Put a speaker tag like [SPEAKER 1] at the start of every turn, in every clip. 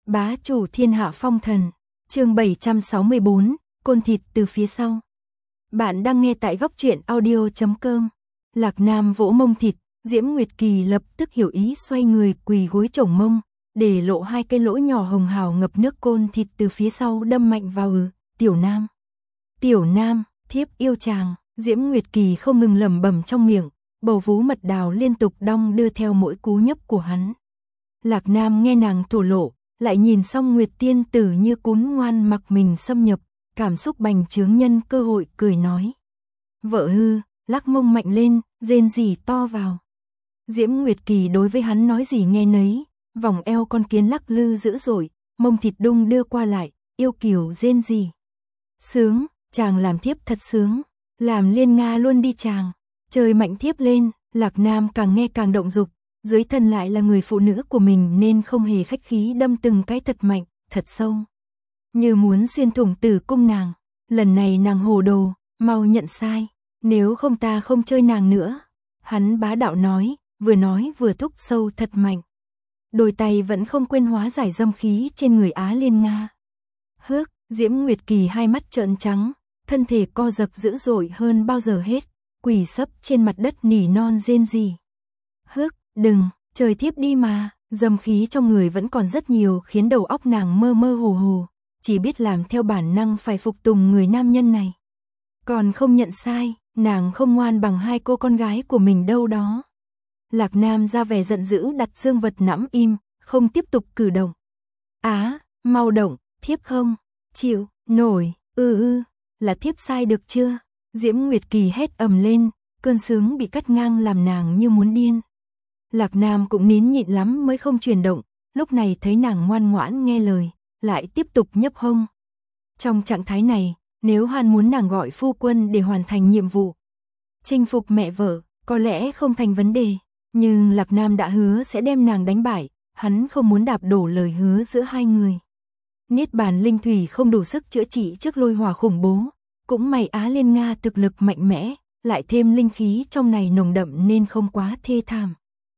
[SPEAKER 1] Bá chủ thiên hạ phong thần, chương 764, côn thịt từ phía sau. Bạn đang nghe tại góc truyện audio.com. Lạc Nam vỗ mông thịt, Diễm Nguyệt Kỳ lập tức hiểu ý, xoay người quỳ gối chổng mông, để lộ hai cái lỗ nhỏ hồng hào ngập nước, côn thịt từ phía sau đâm mạnh vào. Tiểu Nam, thiếp yêu chàng. Diễm Nguyệt Kỳ không ngừng lẩm bẩm trong miệng, bầu vú mật đào liên tục đong đưa theo mỗi cú nhấp của hắn. Lạc Nam nghe nàng thổ lộ, lại nhìn xong Nguyệt Tiên Tử như cún ngoan mặc mình xâm nhập, cảm xúc bành trướng nhân cơ hội cười nói. Vợ hư, lắc mông mạnh lên, rên rỉ to vào. Diễm Nguyệt Kỳ đối với hắn nói gì nghe nấy, vòng eo con kiến lắc lư dữ dội, mông thịt đung đưa qua lại, yêu kiều rên rỉ. Sướng, chàng làm thiếp thật sướng, làm liên Nga luôn đi chàng. Trời mạnh thiếp lên, Lạc Nam càng nghe càng động dục, dưới thân lại là người phụ nữ của mình nên không hề khách khí đâm từng cái thật mạnh, thật sâu. Như muốn xuyên thủng tử cung nàng. Lần này nàng hồ đồ, mau nhận sai, nếu không ta không chơi nàng nữa. Hắn bá đạo nói vừa thúc sâu thật mạnh. Đôi tay vẫn không quên hóa giải dâm khí trên người Á Liên Nga. Hước, Diễm Nguyệt Kỳ hai mắt trợn trắng, thân thể co giật dữ dội hơn bao giờ hết, quỳ sấp trên mặt đất nỉ non rên rỉ. Hước, đừng, trời thiếp đi mà. Dâm khí trong người vẫn còn rất nhiều khiến đầu óc nàng mơ mơ hồ hồ, chỉ biết làm theo bản năng phải phục tùng người nam nhân này. Còn không nhận sai, nàng không ngoan bằng hai cô con gái của mình đâu đó. Lạc Nam ra vẻ giận dữ đặt dương vật nẫm im, không tiếp tục cử động. Á, mau động, thiếp không chịu nổi, là thiếp sai được chưa? Diễm Nguyệt Kỳ hét ầm lên, cơn sướng bị cắt ngang làm nàng như muốn điên. Lạc Nam cũng nín nhịn lắm mới không chuyển động, lúc này thấy nàng ngoan ngoãn nghe lời, lại tiếp tục nhấp hông. Trong trạng thái này, nếu hắn muốn nàng gọi phu quân để hoàn thành nhiệm vụ, chinh phục mẹ vợ, có lẽ không thành vấn đề, nhưng Lạc Nam đã hứa sẽ đem nàng đánh bại, hắn không muốn đạp đổ lời hứa giữa hai người. Niết bàn linh thủy không đủ sức chữa trị trước lôi hỏa khủng bố, cũng may Á Liên Nga thực lực mạnh mẽ, lại thêm linh khí trong này nồng đậm nên không quá thê thảm.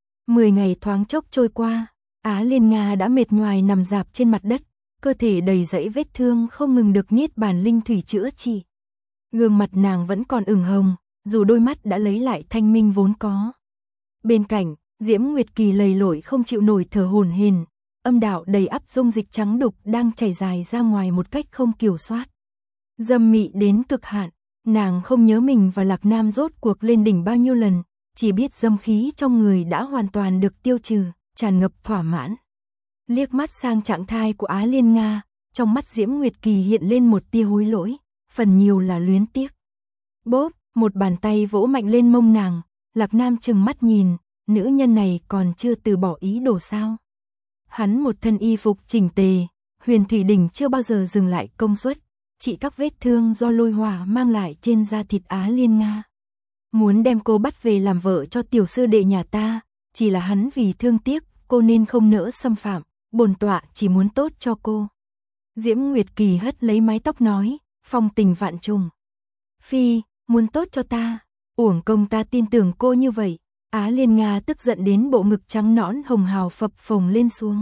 [SPEAKER 1] 10 ngày thoáng chốc trôi qua, Á Liên Nga đã mệt nhoài nằm rạp trên mặt đất, cơ thể đầy dẫy vết thương không ngừng được niết bàn linh thủy chữa trị. Gương mặt nàng vẫn còn ửng hồng, dù đôi mắt đã lấy lại thanh minh vốn có. Bên cạnh, Diễm Nguyệt Kỳ lầy lội không chịu nổi thở hổn hển, âm đạo đầy ắp dung dịch trắng đục đang chảy dài ra ngoài một cách không kiểm soát. Dâm mị đến cực hạn, nàng không nhớ mình và Lạc Nam rốt cuộc lên đỉnh bao nhiêu lần, chỉ biết dâm khí trong người đã hoàn toàn được tiêu trừ, tràn ngập thỏa mãn. Liếc mắt sang trạng thái của Á Liên Nga, trong mắt Diễm Nguyệt Kỳ hiện lên một tia hối lỗi, phần nhiều là luyến tiếc. Bốp, một bàn tay vỗ mạnh lên mông nàng, Lạc Nam trừng mắt nhìn, nữ nhân này còn chưa từ bỏ ý đồ sao. Hắn một thân y phục chỉnh tề, Huyền Thủy Đỉnh chưa bao giờ dừng lại công suất, trị các vết thương do lôi hỏa mang lại trên da thịt Á Liên Nga. Muốn đem cô bắt về làm vợ cho tiểu sư đệ nhà ta, chỉ là hắn vì thương tiếc cô nên không nỡ xâm phạm, bổn tọa chỉ muốn tốt cho cô. Diễm Nguyệt Kỳ hất lấy mái tóc nói, phong tình vạn trùng. Phi, muốn tốt cho ta, uổng công ta tin tưởng cô như vậy. Á Liên Nga tức giận đến bộ ngực trắng nõn hồng hào phập phồng lên xuống.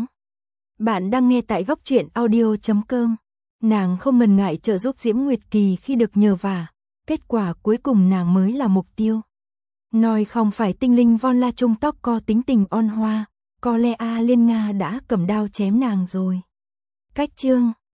[SPEAKER 1] Bạn đang nghe tại góc truyện audio.com. Nàng không ngần ngại trợ giúp Diễm Nguyệt Kỳ khi được nhờ vả, kết quả cuối cùng nàng mới là mục tiêu. Nói không phải tinh linh Von La Trung tóc co tính tình ôn hoa, có lẽ Á Liên Nga đã cầm đao chém nàng rồi. Cách chương